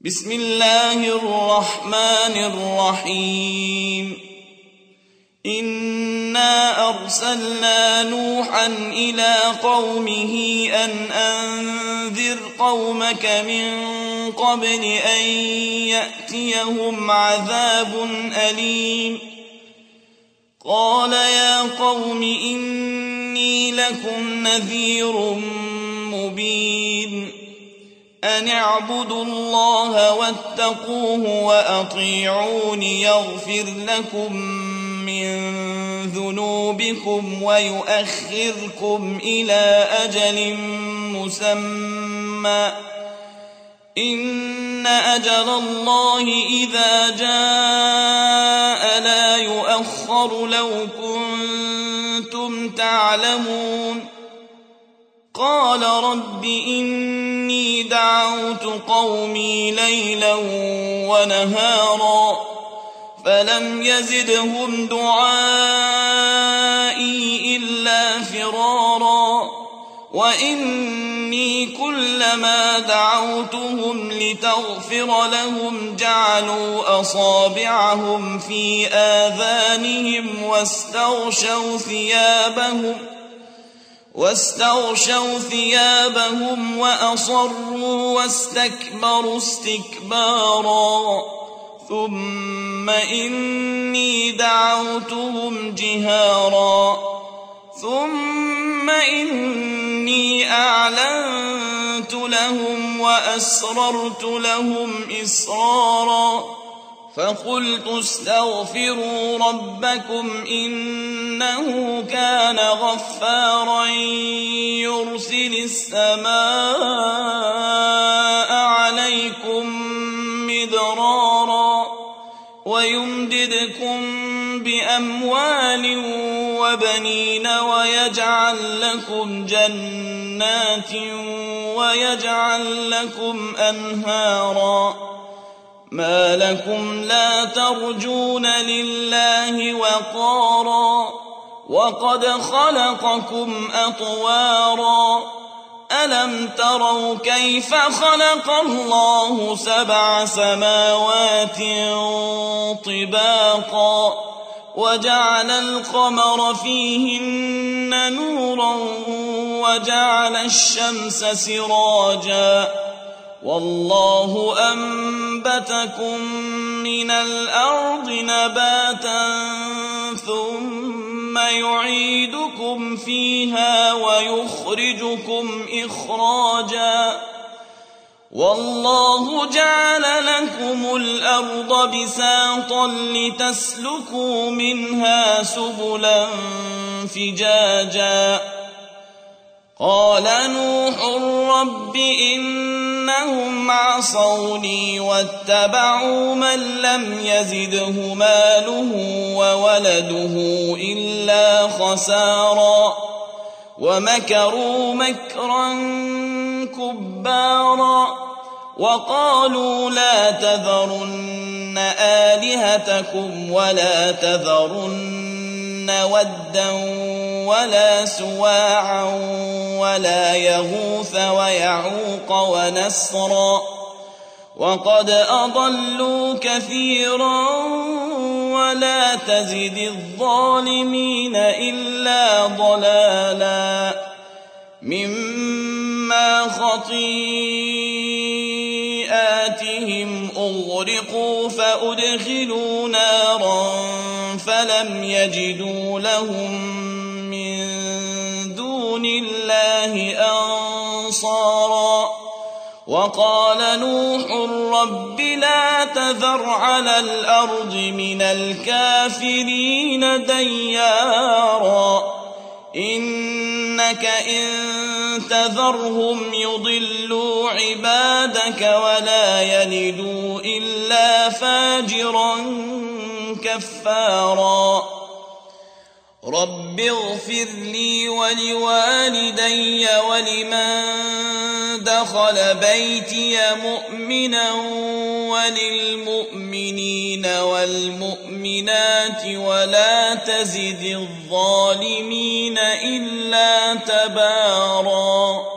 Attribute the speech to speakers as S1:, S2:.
S1: بسم الله الرحمن الرحيم إنا أرسلنا نوحا إلى قومه أن أنذر قومك من قبل أن يأتيهم عذاب أليم قال يا قوم إني لكم نذير مبين أن اعبدوا الله واتقوه وأطيعون يغفر لكم من ذنوبكم ويؤخركم إلى أجل مسمى إن أجل الله إذا جاء لا يؤخر لو كنتم تعلمون قال رب إني دعوت قومي ليلا ونهارا فلم يزدهم دعائي إلا فرارا وإني كلما دعوتهم لتغفر لهم جعلوا أصابعهم في آذانهم واستغشوا ثيابهم وأصروا واستكبروا استكبارا ثم إني دعوتهم جهارا ثم إني أعلنت لهم وأسررت لهم إسرارا فقلت استغفروا ربكم إنه كان غفارا يرسل السماء عليكم مدرارا ويمددكم بأموال وبنين ويجعل لكم جنات ويجعل لكم أنهارا ما لكم لا ترجون لله وقارا وقد خلقكم أطوارا ألم تروا كيف خلق الله 7 سماوات طباقا وجعل القمر فيهن نورا وجعل الشمس سراجا والله أنبتكم من الأرض نباتا ثم يعيدكم فيها ويخرجكم إخراجا والله جعل لكم الأرض بساطا لتسلكوا منها سبلا فجاجا قال نوح رب إنهم عصوني واتبعوا من لم يزده ماله وولده إلا خسارا ومكروا مكرا كبارا وقالوا لا تذرن آلهتكم ولا تذرن ودا ولا سواعا ولا يغوث ويعوق ونسرا وقد أضلوا كثيرا ولا تزد الظالمين إلا ضلالا مما خطيئاتهم أغرقوا فأدخلوا نارا فلم يجدوا لهم من دون الله أنصارا وقال نوح رب لا تذر على الأرض من الكافرين ديارا إنك إن تذرهم يضلوا عبادك ولا يلدوا إلا فاجرا كفارا رب اغفر لي ولوالدي ولمن دخل بيتي مؤمنا وللمؤمنين والمؤمنات ولا تزد الظالمين إلا تبارا